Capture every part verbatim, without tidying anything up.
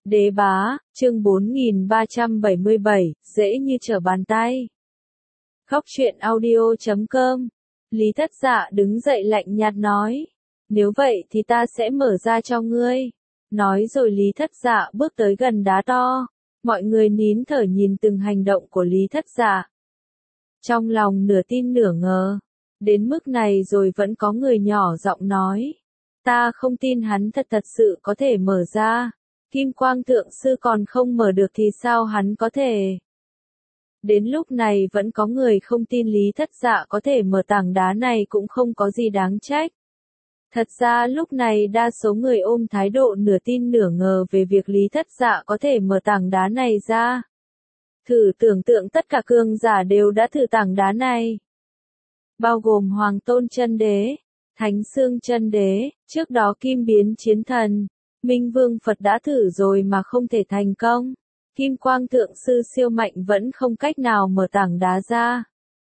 Đế bá, chương bốn nghìn ba trăm bảy mươi bảy, dễ như trở bàn tay. Khóc chuyện audio chấm com. Lý Thất Dạ đứng dậy lạnh nhạt nói. Nếu vậy thì ta sẽ mở ra cho ngươi. Nói rồi Lý Thất Dạ bước tới gần đá to. Mọi người nín thở nhìn từng hành động của Lý Thất Dạ. Trong lòng nửa tin nửa ngờ. Đến mức này rồi vẫn có người nhỏ giọng nói. Ta không tin hắn thật thật sự có thể mở ra. Kim Quang Thượng Sư còn không mở được thì sao hắn có thể? Đến lúc này vẫn có người không tin Lý Thất Dạ có thể mở tảng đá này cũng không có gì đáng trách. Thật ra lúc này đa số người ôm thái độ nửa tin nửa ngờ về việc Lý Thất Dạ có thể mở tảng đá này ra. Thử tưởng tượng tất cả cường giả đều đã thử tảng đá này. Bao gồm Hoàng Tôn Chân Đế, Thánh Xương Chân Đế, trước đó Kim Biến Chiến Thần. Minh Vương Phật đã thử rồi mà không thể thành công. Kim Quang Thượng Sư siêu mạnh vẫn không cách nào mở tảng đá ra.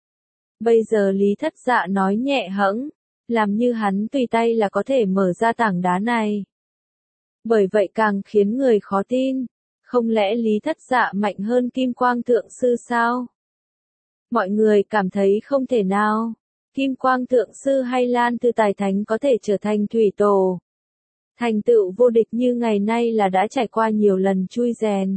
Bây giờ Lý Thất Dạ nói nhẹ hẫng, làm như hắn tùy tay là có thể mở ra tảng đá này. Bởi vậy càng khiến người khó tin. Không lẽ Lý Thất Dạ mạnh hơn Kim Quang Thượng Sư sao? Mọi người cảm thấy không thể nào. Kim Quang Thượng Sư hay Lan Thư Tài Thánh có thể trở thành thủy tổ. Thành tựu vô địch như ngày nay là đã trải qua nhiều lần chui rèn.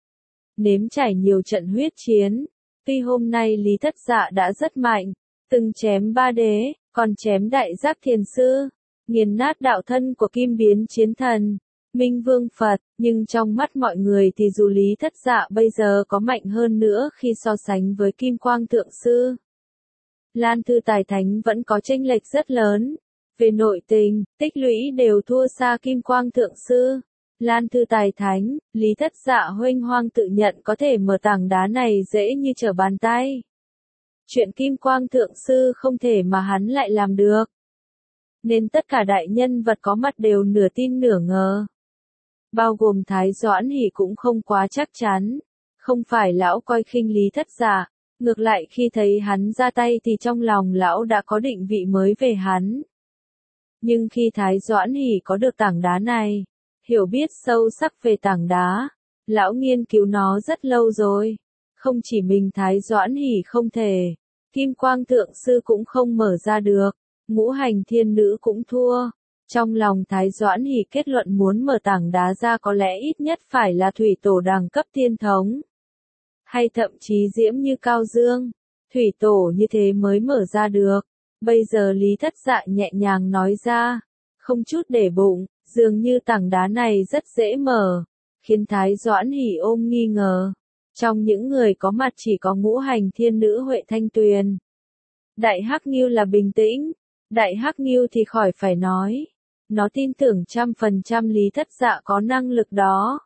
Nếm trải nhiều trận huyết chiến. Tuy hôm nay Lý Thất Dạ đã rất mạnh. Từng chém ba đế, còn chém đại giác thiền sư. Nghiền nát đạo thân của Kim Biến Chiến Thần. Minh Vương Phật. Nhưng trong mắt mọi người thì dù Lý Thất Dạ bây giờ có mạnh hơn nữa khi so sánh với Kim Quang Thượng Sư. Lan Thư Tài Thánh vẫn có chênh lệch rất lớn. Về nội tình, tích lũy đều thua xa Kim Quang Thượng Sư. Lan Thư Tài Thánh, Lý Thất Dạ huênh hoang tự nhận có thể mở tảng đá này dễ như trở bàn tay. Chuyện Kim Quang Thượng Sư không thể mà hắn lại làm được. Nên tất cả đại nhân vật có mặt đều nửa tin nửa ngờ. Bao gồm Thái Doãn Hỷ cũng không quá chắc chắn. Không phải lão coi khinh Lý Thất Dạ. Ngược lại khi thấy hắn ra tay thì trong lòng lão đã có định vị mới về hắn. Nhưng khi Thái Doãn Hỷ có được tảng đá này, hiểu biết sâu sắc về tảng đá, lão nghiên cứu nó rất lâu rồi. Không chỉ mình Thái Doãn Hỷ không thể, Kim Quang Thượng Sư cũng không mở ra được, Ngũ Hành Thiên Nữ cũng thua. Trong lòng Thái Doãn Hỷ kết luận muốn mở tảng đá ra có lẽ ít nhất phải là thủy tổ đẳng cấp thiên thống. Hay thậm chí diễm như Cao Dương, thủy tổ như thế mới mở ra được. Bây giờ Lý Thất Dạ nhẹ nhàng nói ra, không chút để bụng, dường như tảng đá này rất dễ mở, khiến Thái Doãn Hỷ ôm nghi ngờ. Trong những người có mặt chỉ có Ngũ Hành Thiên Nữ Huệ Thanh Tuyền. Đại Hắc Ngưu là bình tĩnh, Đại Hắc Ngưu thì khỏi phải nói. Nó tin tưởng trăm phần trăm Lý Thất Dạ có năng lực đó.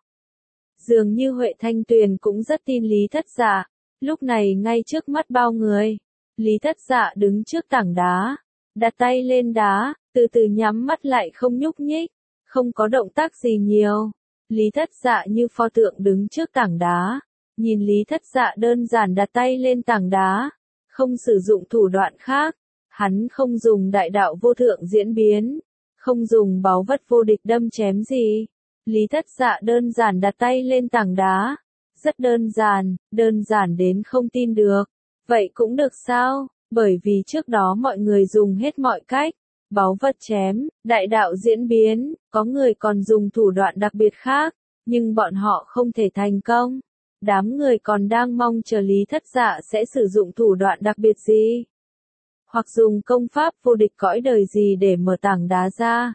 Dường như Huệ Thanh Tuyền cũng rất tin Lý Thất Dạ. Lúc này ngay trước mắt bao người, Lý Thất Dạ đứng trước tảng đá, đặt tay lên đá, từ từ nhắm mắt lại không nhúc nhích, không có động tác gì nhiều. Lý Thất Dạ như pho tượng đứng trước tảng đá, nhìn Lý Thất Dạ đơn giản đặt tay lên tảng đá, không sử dụng thủ đoạn khác, hắn không dùng đại đạo vô thượng diễn biến, không dùng báu vật vô địch đâm chém gì. Lý Thất Dạ đơn giản đặt tay lên tảng đá, rất đơn giản, đơn giản đến không tin được. Vậy cũng được sao? Bởi vì trước đó mọi người dùng hết mọi cách, báu vật chém, đại đạo diễn biến, có người còn dùng thủ đoạn đặc biệt khác, nhưng bọn họ không thể thành công. Đám người còn đang mong chờ Lý Thất Dạ sẽ sử dụng thủ đoạn đặc biệt gì, hoặc dùng công pháp vô địch cõi đời gì để mở tảng đá ra.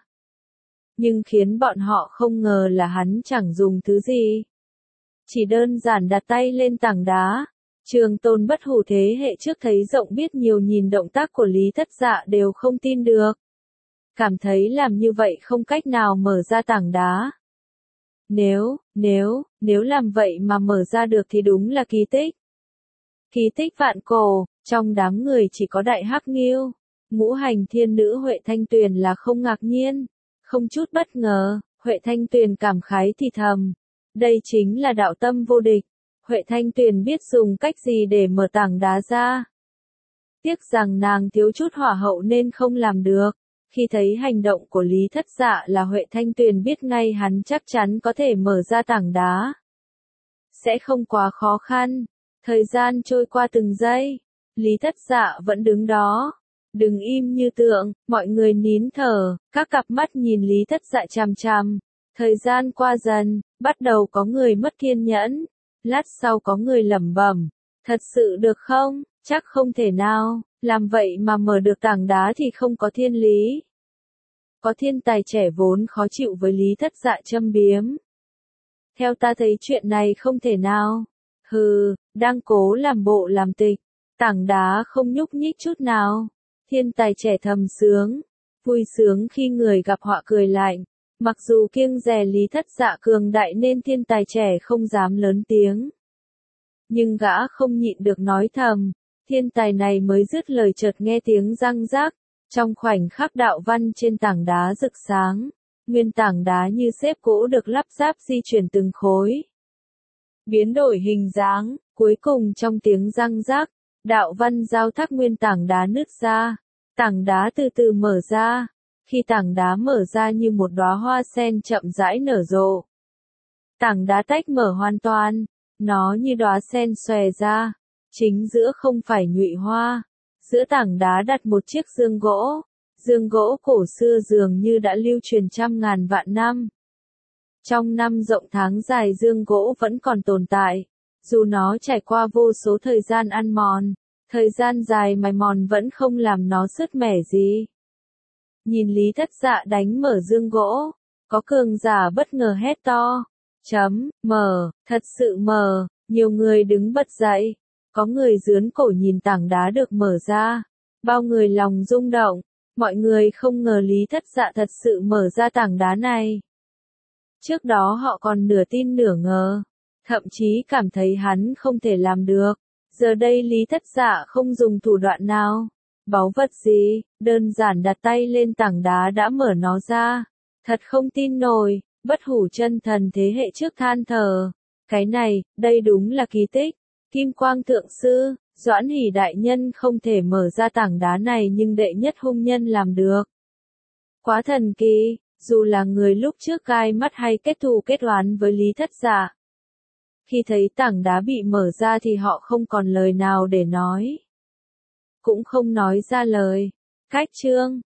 Nhưng khiến bọn họ không ngờ là hắn chẳng dùng thứ gì, chỉ đơn giản đặt tay lên tảng đá. Trường Tôn Bất Hủ thế hệ trước thấy rộng biết nhiều nhìn động tác của Lý Thất Dạ đều không tin được. Cảm thấy làm như vậy không cách nào mở ra tảng đá. Nếu, nếu, nếu làm vậy mà mở ra được thì đúng là kỳ tích. Kỳ tích vạn cổ, trong đám người chỉ có Đại Hắc Ngưu, Ngũ Hành Thiên Nữ Huệ Thanh Tuyền là không ngạc nhiên, không chút bất ngờ. Huệ Thanh Tuyền cảm khái thì thầm. Đây chính là đạo tâm vô địch. Huệ Thanh Tuyền biết dùng cách gì để mở tảng đá ra. Tiếc rằng nàng thiếu chút hỏa hậu nên không làm được. Khi thấy hành động của Lý Thất Dạ là Huệ Thanh Tuyền biết ngay hắn chắc chắn có thể mở ra tảng đá. Sẽ không quá khó khăn. Thời gian trôi qua từng giây. Lý Thất Dạ vẫn đứng đó. Đứng im như tượng, mọi người nín thở, các cặp mắt nhìn Lý Thất Dạ chằm chằm. Thời gian qua dần, bắt đầu có người mất kiên nhẫn. Lát sau có người lẩm bẩm. Thật sự được không? Chắc không thể nào. Làm vậy mà mở được tảng đá thì không có thiên lý. Có thiên tài trẻ vốn khó chịu với Lý Thất Dạ châm biếm. Theo ta thấy chuyện này không thể nào. Hừ, đang cố làm bộ làm tịch. Tảng đá không nhúc nhích chút nào. Thiên tài trẻ thầm sướng. Vui sướng khi người gặp họa cười lạnh. Mặc dù kiêng dè Lý Thất Dạ cường đại nên thiên tài trẻ không dám lớn tiếng. Nhưng gã không nhịn được nói thầm. Thiên tài này mới dứt lời chợt nghe tiếng răng rác. Trong khoảnh khắc đạo văn trên tảng đá rực sáng. Nguyên tảng đá như xếp gỗ được lắp ráp di chuyển từng khối. Biến đổi hình dáng, cuối cùng trong tiếng răng rác, đạo văn giao thác nguyên tảng đá nứt ra. Tảng đá từ từ mở ra. Khi tảng đá mở ra như một đóa hoa sen chậm rãi nở rộ. Tảng đá tách mở hoàn toàn. Nó như đóa sen xòe ra. Chính giữa không phải nhụy hoa. Giữa tảng đá đặt một chiếc dương gỗ. Dương gỗ cổ xưa dường như đã lưu truyền trăm ngàn vạn năm. Trong năm rộng tháng dài dương gỗ vẫn còn tồn tại. Dù nó trải qua vô số thời gian ăn mòn. Thời gian dài mài mòn vẫn không làm nó sứt mẻ gì. Nhìn Lý Thất Dạ đánh mở dương gỗ. Có cường giả bất ngờ hét to. Chấm, mở, thật sự mở. Nhiều người đứng bật dậy. Có người giướn cổ nhìn tảng đá được mở ra. Bao người lòng rung động. Mọi người không ngờ Lý Thất Dạ thật sự mở ra tảng đá này. Trước đó họ còn nửa tin nửa ngờ. Thậm chí cảm thấy hắn không thể làm được. Giờ đây Lý Thất Dạ không dùng thủ đoạn nào. Báu vật gì, đơn giản đặt tay lên tảng đá đã mở nó ra. Thật không tin nổi, bất hủ chân thần thế hệ trước than thở. Cái này, đây đúng là kỳ tích. Kim Quang Thượng Sư, Doãn Hỷ Đại Nhân không thể mở ra tảng đá này nhưng đệ nhất hung nhân làm được. Quá thần kỳ, dù là người lúc trước gai mắt hay kết thù kết oán với Lý Thất Dạ. Khi thấy tảng đá bị mở ra thì họ không còn lời nào để nói. Cũng không nói ra lời. Cách chương